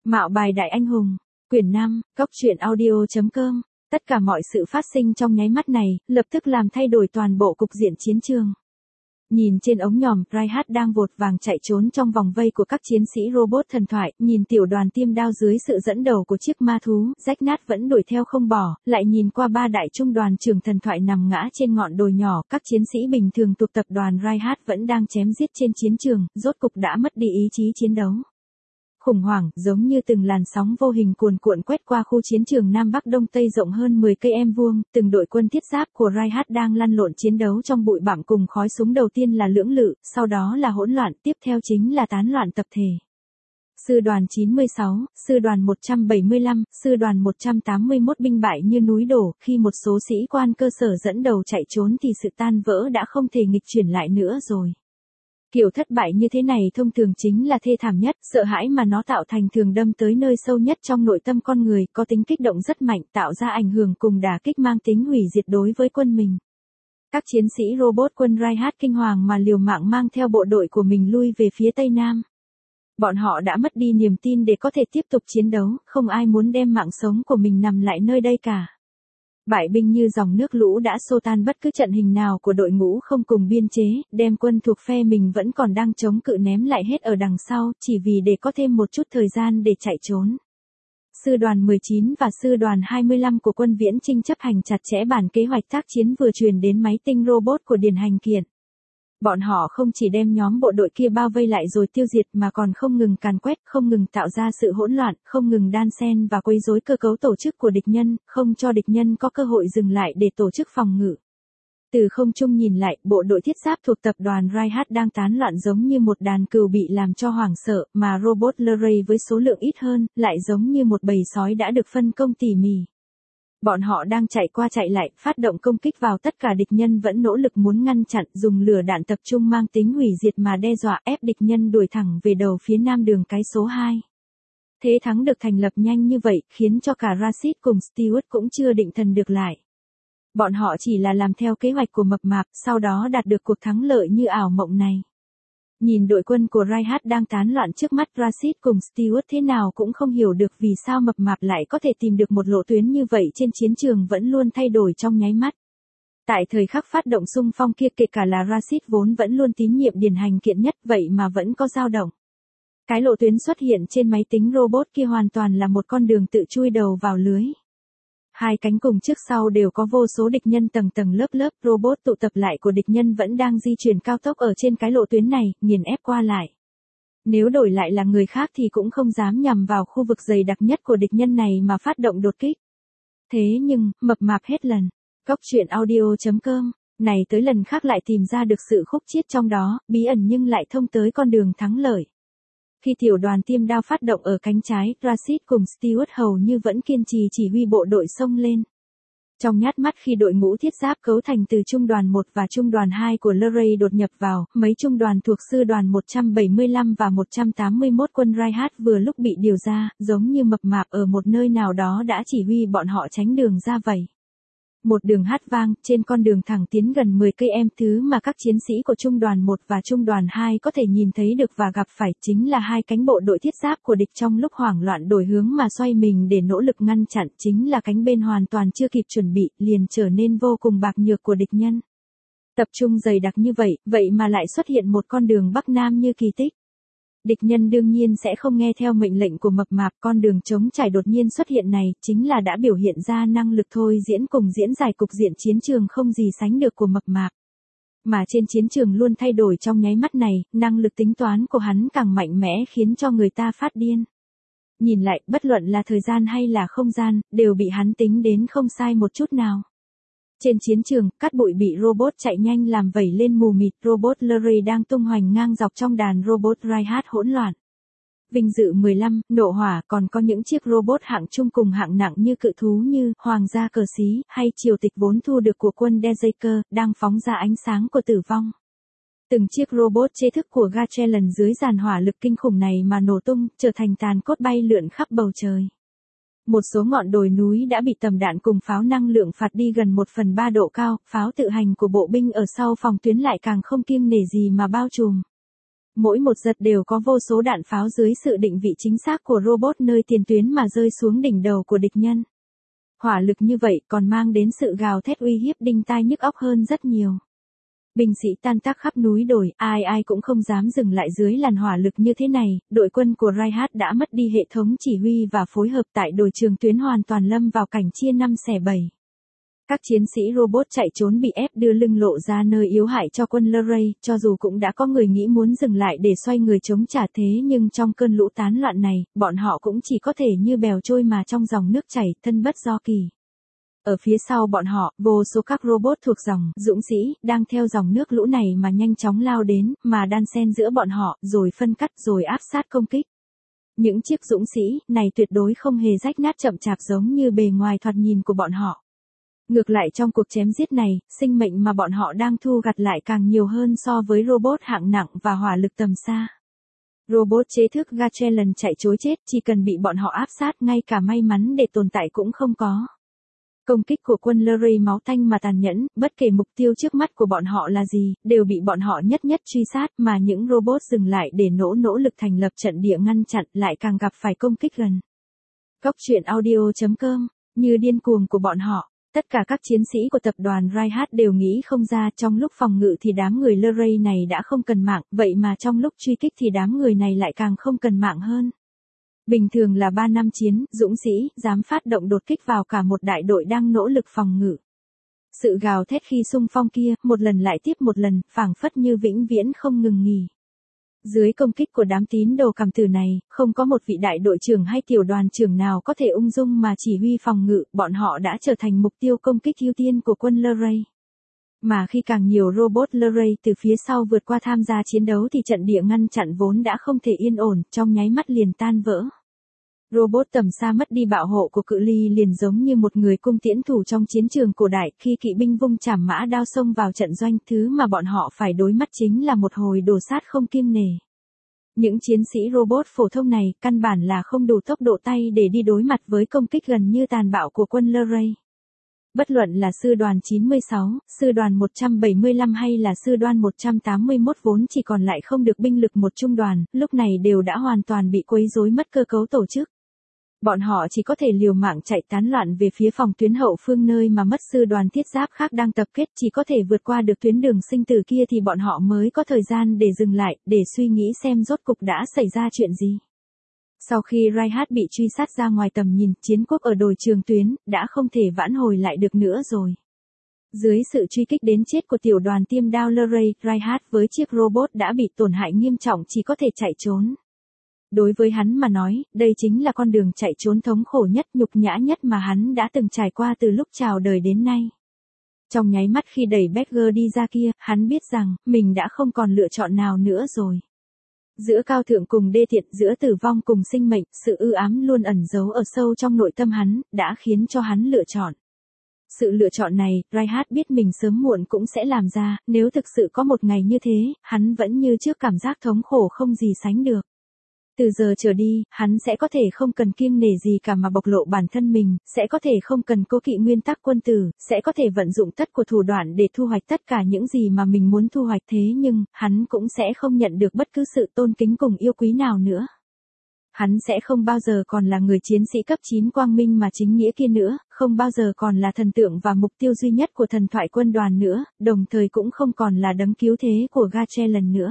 Mạo bài đại anh hùng, quyển 5, góc truyện audio.com. Tất cả mọi sự phát sinh trong nháy mắt này, lập tức làm thay đổi toàn bộ cục diện chiến trường. Nhìn trên ống nhòm, Reinhardt đang vội vàng chạy trốn trong vòng vây của các chiến sĩ robot thần thoại, nhìn tiểu đoàn tiêm đao dưới sự dẫn đầu của chiếc ma thú, rách nát vẫn đuổi theo không bỏ, lại nhìn qua ba đại trung đoàn trưởng thần thoại nằm ngã trên ngọn đồi nhỏ, các chiến sĩ bình thường thuộc tập đoàn Reinhardt vẫn đang chém giết trên chiến trường, rốt cục đã mất đi ý chí chiến đấu. Khủng hoảng, giống như từng làn sóng vô hình cuồn cuộn quét qua khu chiến trường Nam Bắc Đông Tây rộng hơn 10 cây em vuông, từng đội quân thiết giáp của Reinhardt đang lăn lộn chiến đấu trong bụi bặm cùng khói súng, đầu tiên là lưỡng lự, sau đó là hỗn loạn, tiếp theo chính là tán loạn tập thể. Sư đoàn 96, sư đoàn 175, sư đoàn 181 binh bại như núi đổ, khi một số sĩ quan cơ sở dẫn đầu chạy trốn thì sự tan vỡ đã không thể nghịch chuyển lại nữa rồi. Kiểu thất bại như thế này thông thường chính là thê thảm nhất, sợ hãi mà nó tạo thành thường đâm tới nơi sâu nhất trong nội tâm con người, có tính kích động rất mạnh, tạo ra ảnh hưởng cùng đả kích mang tính hủy diệt đối với quân mình. Các chiến sĩ robot quân Reinhardt kinh hoàng mà liều mạng mang theo bộ đội của mình lui về phía Tây Nam. Bọn họ đã mất đi niềm tin để có thể tiếp tục chiến đấu, không ai muốn đem mạng sống của mình nằm lại nơi đây cả. Bại binh như dòng nước lũ đã xô tan bất cứ trận hình nào của đội ngũ không cùng biên chế, đem quân thuộc phe mình vẫn còn đang chống cự ném lại hết ở đằng sau, chỉ vì để có thêm một chút thời gian để chạy trốn. Sư đoàn 19 và sư đoàn 25 của quân Viễn Chinh chấp hành chặt chẽ bản kế hoạch tác chiến vừa truyền đến máy tinh robot của Điền Hành Kiệt. Bọn họ không chỉ đem nhóm bộ đội kia bao vây lại rồi tiêu diệt mà còn không ngừng càn quét, không ngừng tạo ra sự hỗn loạn, không ngừng đan xen và quấy rối cơ cấu tổ chức của địch nhân, không cho địch nhân có cơ hội dừng lại để tổ chức phòng ngự. Từ không trung nhìn lại, bộ đội thiết giáp thuộc tập đoàn Reinhardt đang tán loạn giống như một đàn cừu bị làm cho hoảng sợ, mà robot Leray với số lượng ít hơn, lại giống như một bầy sói đã được phân công tỉ mỉ. Bọn họ đang chạy qua chạy lại, phát động công kích vào tất cả địch nhân vẫn nỗ lực muốn ngăn chặn, dùng lửa đạn tập trung mang tính hủy diệt mà đe dọa ép địch nhân đuổi thẳng về đầu phía nam đường cái số 2. Thế thắng được thành lập nhanh như vậy, khiến cho cả Rashid cùng Stewart cũng chưa định thần được lại. Bọn họ chỉ là làm theo kế hoạch của mập mạp, sau đó đạt được cuộc thắng lợi như ảo mộng này. Nhìn đội quân của Reinhardt đang tán loạn trước mắt, Rashid cùng Stewart thế nào cũng không hiểu được vì sao mập mạp lại có thể tìm được một lộ tuyến như vậy trên chiến trường vẫn luôn thay đổi trong nháy mắt. Tại thời khắc phát động xung phong kia, kể cả là Rashid vốn vẫn luôn tín nhiệm Điền Hành Kiệt nhất vậy mà vẫn có dao động. Cái lộ tuyến xuất hiện trên máy tính robot kia hoàn toàn là một con đường tự chui đầu vào lưới. Hai cánh cùng trước sau đều có vô số địch nhân tầng tầng lớp lớp, robot tụ tập lại của địch nhân vẫn đang di chuyển cao tốc ở trên cái lộ tuyến này, nghiền ép qua lại. Nếu đổi lại là người khác thì cũng không dám nhằm vào khu vực dày đặc nhất của địch nhân này mà phát động đột kích. Thế nhưng, mập mạp hết lần. Góc truyện audio.com, này tới lần khác lại tìm ra được sự khúc chiết trong đó, bí ẩn nhưng lại thông tới con đường thắng lợi. Khi tiểu đoàn tiêm đao phát động ở cánh trái, Rashid cùng Stewart hầu như vẫn kiên trì chỉ huy bộ đội xông lên. Trong nhát mắt khi đội ngũ thiết giáp cấu thành từ trung đoàn 1 và trung đoàn 2 của Leray đột nhập vào, mấy trung đoàn thuộc sư đoàn 175 và 181 quân Reinhardt vừa lúc bị điều ra, giống như mập mạp ở một nơi nào đó đã chỉ huy bọn họ tránh đường ra vậy. Một đường hát vang, trên con đường thẳng tiến gần 10 cây em, thứ mà các chiến sĩ của trung đoàn 1 và trung đoàn 2 có thể nhìn thấy được và gặp phải chính là hai cánh bộ đội thiết giáp của địch trong lúc hoảng loạn đổi hướng mà xoay mình để nỗ lực ngăn chặn, chính là cánh bên hoàn toàn chưa kịp chuẩn bị, liền trở nên vô cùng bạc nhược của địch nhân. Tập trung dày đặc như vậy mà lại xuất hiện một con đường Bắc Nam như kỳ tích. Địch nhân đương nhiên sẽ không nghe theo mệnh lệnh của mập mạp, con đường trống trải đột nhiên xuất hiện này, chính là đã biểu hiện ra năng lực thôi diễn cùng diễn giải cục diện chiến trường không gì sánh được của mập mạp. Mà trên chiến trường luôn thay đổi trong nháy mắt này, năng lực tính toán của hắn càng mạnh mẽ khiến cho người ta phát điên. Nhìn lại, bất luận là thời gian hay là không gian, đều bị hắn tính đến không sai một chút nào. Trên chiến trường, cát bụi bị robot chạy nhanh làm vẩy lên mù mịt, robot Leray đang tung hoành ngang dọc trong đàn robot Reinhardt hỗn loạn. Vinh dự 15, nộ hỏa, còn có những chiếc robot hạng trung cùng hạng nặng như cự thú như Hoàng gia cờ xí hay triều tịch vốn thu được của quân Dejaker, đang phóng ra ánh sáng của tử vong. Từng chiếc robot chế thức của Gatchelan dưới giàn hỏa lực kinh khủng này mà nổ tung, trở thành tàn cốt bay lượn khắp bầu trời. Một số ngọn đồi núi đã bị tầm đạn cùng pháo năng lượng phạt đi gần 1/3 độ cao, pháo tự hành của bộ binh ở sau phòng tuyến lại càng không kiêng nể gì mà bao trùm. Mỗi một giật đều có vô số đạn pháo dưới sự định vị chính xác của robot nơi tiền tuyến mà rơi xuống đỉnh đầu của địch nhân. Hỏa lực như vậy còn mang đến sự gào thét uy hiếp đinh tai nhức óc hơn rất nhiều. Binh sĩ tan tác khắp núi đồi, ai ai cũng không dám dừng lại dưới làn hỏa lực như thế này, đội quân của Reinhardt đã mất đi hệ thống chỉ huy và phối hợp tại đồi trường tuyến hoàn toàn lâm vào cảnh chia năm xẻ bảy. Các chiến sĩ robot chạy trốn bị ép đưa lưng lộ ra nơi yếu hại cho quân Luray, cho dù cũng đã có người nghĩ muốn dừng lại để xoay người chống trả thế nhưng trong cơn lũ tán loạn này, bọn họ cũng chỉ có thể như bèo trôi mà trong dòng nước chảy, thân bất do kỳ. Ở phía sau bọn họ, vô số các robot thuộc dòng, dũng sĩ, đang theo dòng nước lũ này mà nhanh chóng lao đến, mà đan xen giữa bọn họ, rồi phân cắt rồi áp sát công kích. Những chiếc dũng sĩ này tuyệt đối không hề rách nát chậm chạp giống như bề ngoài thoạt nhìn của bọn họ. Ngược lại trong cuộc chém giết này, sinh mệnh mà bọn họ đang thu gặt lại càng nhiều hơn so với robot hạng nặng và hỏa lực tầm xa. Robot chế thức Gatchelan chạy trối chết, chỉ cần bị bọn họ áp sát ngay cả may mắn để tồn tại cũng không có. Công kích của quân Luray máu tanh mà tàn nhẫn, bất kể mục tiêu trước mắt của bọn họ là gì, đều bị bọn họ nhất nhất truy sát, mà những robot dừng lại để nỗ lực thành lập trận địa ngăn chặn lại càng gặp phải công kích gần. Góc truyện audio.com, như điên cuồng của bọn họ. Tất cả các chiến sĩ của tập đoàn Reinhardt đều nghĩ không ra trong lúc phòng ngự thì đám người Luray này đã không cần mạng, vậy mà trong lúc truy kích thì đám người này lại càng không cần mạng hơn. Bình thường là 3 năm chiến, dũng sĩ, dám phát động đột kích vào cả một đại đội đang nỗ lực phòng ngự. Sự gào thét khi xung phong kia, một lần lại tiếp một lần, phảng phất như vĩnh viễn không ngừng nghỉ. Dưới công kích của đám tín đồ cảm tử này, không có một vị đại đội trưởng hay tiểu đoàn trưởng nào có thể ung dung mà chỉ huy phòng ngự, bọn họ đã trở thành mục tiêu công kích ưu tiên của quân Luray. Mà khi càng nhiều robot Luray từ phía sau vượt qua tham gia chiến đấu thì trận địa ngăn chặn vốn đã không thể yên ổn, trong nháy mắt liền tan vỡ. Robot tầm xa mất đi bảo hộ của cự ly liền giống như một người cung tiễn thủ trong chiến trường cổ đại, khi kỵ binh vung chảm mã đao xông vào trận doanh, thứ mà bọn họ phải đối mặt chính là một hồi đổ sát không kiêng nể. Những chiến sĩ robot phổ thông này căn bản là không đủ tốc độ tay để đi đối mặt với công kích gần như tàn bạo của quân Luray. Bất luận là sư đoàn 96, sư đoàn 175 hay là sư đoàn 181 vốn chỉ còn lại không được binh lực một trung đoàn, lúc này đều đã hoàn toàn bị quấy rối mất cơ cấu tổ chức. Bọn họ chỉ có thể liều mạng chạy tán loạn về phía phòng tuyến hậu phương nơi mà mất sư đoàn thiết giáp khác đang tập kết, chỉ có thể vượt qua được tuyến đường sinh tử kia thì bọn họ mới có thời gian để dừng lại, để suy nghĩ xem rốt cục đã xảy ra chuyện gì. Sau khi Reinhardt bị truy sát ra ngoài tầm nhìn, chiến quốc ở đồi trường tuyến, đã không thể vãn hồi lại được nữa rồi. Dưới sự truy kích đến chết của tiểu đoàn tiêm đao Luray, Reinhardt với chiếc robot đã bị tổn hại nghiêm trọng, chỉ có thể chạy trốn. Đối với hắn mà nói, đây chính là con đường chạy trốn thống khổ nhất, nhục nhã nhất mà hắn đã từng trải qua từ lúc chào đời đến nay. Trong nháy mắt khi đẩy Berger đi ra kia, hắn biết rằng, mình đã không còn lựa chọn nào nữa rồi. Giữa cao thượng cùng đê tiện, giữa tử vong cùng sinh mệnh, sự ưu ám luôn ẩn giấu ở sâu trong nội tâm hắn, đã khiến cho hắn lựa chọn. Sự lựa chọn này, Reinhardt biết mình sớm muộn cũng sẽ làm ra, nếu thực sự có một ngày như thế, hắn vẫn như trước cảm giác thống khổ không gì sánh được. Từ giờ trở đi, hắn sẽ có thể không cần kiêng nể gì cả mà bộc lộ bản thân mình, sẽ có thể không cần cố kỵ nguyên tắc quân tử, sẽ có thể vận dụng tất của thủ đoạn để thu hoạch tất cả những gì mà mình muốn thu hoạch, thế nhưng, hắn cũng sẽ không nhận được bất cứ sự tôn kính cùng yêu quý nào nữa. Hắn sẽ không bao giờ còn là người chiến sĩ cấp 9 quang minh mà chính nghĩa kia nữa, không bao giờ còn là thần tượng và mục tiêu duy nhất của thần thoại quân đoàn nữa, đồng thời cũng không còn là đấng cứu thế của Gatchelan nữa.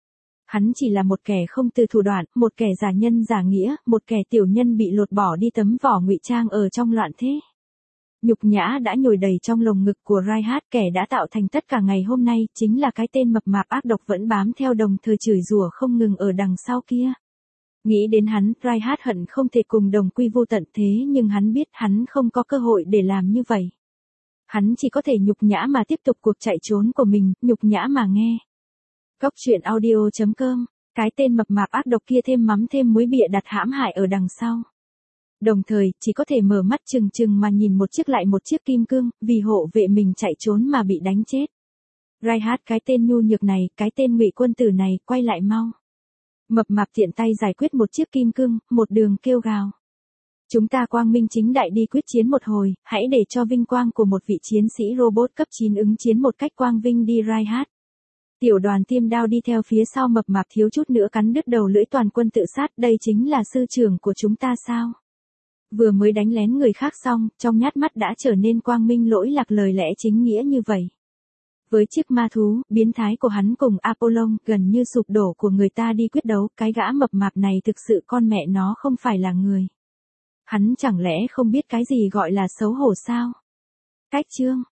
Hắn chỉ là một kẻ không từ thủ đoạn, một kẻ giả nhân giả nghĩa, một kẻ tiểu nhân bị lột bỏ đi tấm vỏ ngụy trang ở trong loạn thế. Nhục nhã đã nhồi đầy trong lồng ngực của Reinhardt, kẻ đã tạo thành tất cả ngày hôm nay, chính là cái tên mập mạp ác độc vẫn bám theo đồng thời chửi rủa không ngừng ở đằng sau kia. Nghĩ đến hắn, Reinhardt hận không thể cùng đồng quy vô tận, thế nhưng hắn biết hắn không có cơ hội để làm như vậy. Hắn chỉ có thể nhục nhã mà tiếp tục cuộc chạy trốn của mình, nhục nhã mà nghe. Góc truyện audio.com, cái tên mập mạp ác độc kia thêm mắm thêm muối bịa đặt hãm hại ở đằng sau. Đồng thời, chỉ có thể mở mắt trừng trừng mà nhìn một chiếc lại một chiếc kim cương, vì hộ vệ mình chạy trốn mà bị đánh chết. Reinhardt, cái tên nhu nhược này, cái tên ngụy quân tử này, quay lại mau. Mập mạp tiện tay giải quyết một chiếc kim cương, một đường kêu gào. Chúng ta quang minh chính đại đi quyết chiến một hồi, hãy để cho vinh quang của một vị chiến sĩ robot cấp 9 ứng chiến một cách quang vinh đi Reinhardt. Tiểu đoàn tiêm đao đi theo phía sau mập mạp thiếu chút nữa cắn đứt đầu lưỡi toàn quân tự sát, đây chính là sư trưởng của chúng ta sao? Vừa mới đánh lén người khác xong, trong nhát mắt đã trở nên quang minh lỗi lạc lời lẽ chính nghĩa như vậy. Với chiếc ma thú, biến thái của hắn cùng Apollon, gần như sụp đổ của người ta đi quyết đấu, cái gã mập mạp này thực sự con mẹ nó không phải là người. Hắn chẳng lẽ không biết cái gì gọi là xấu hổ sao? Cách chương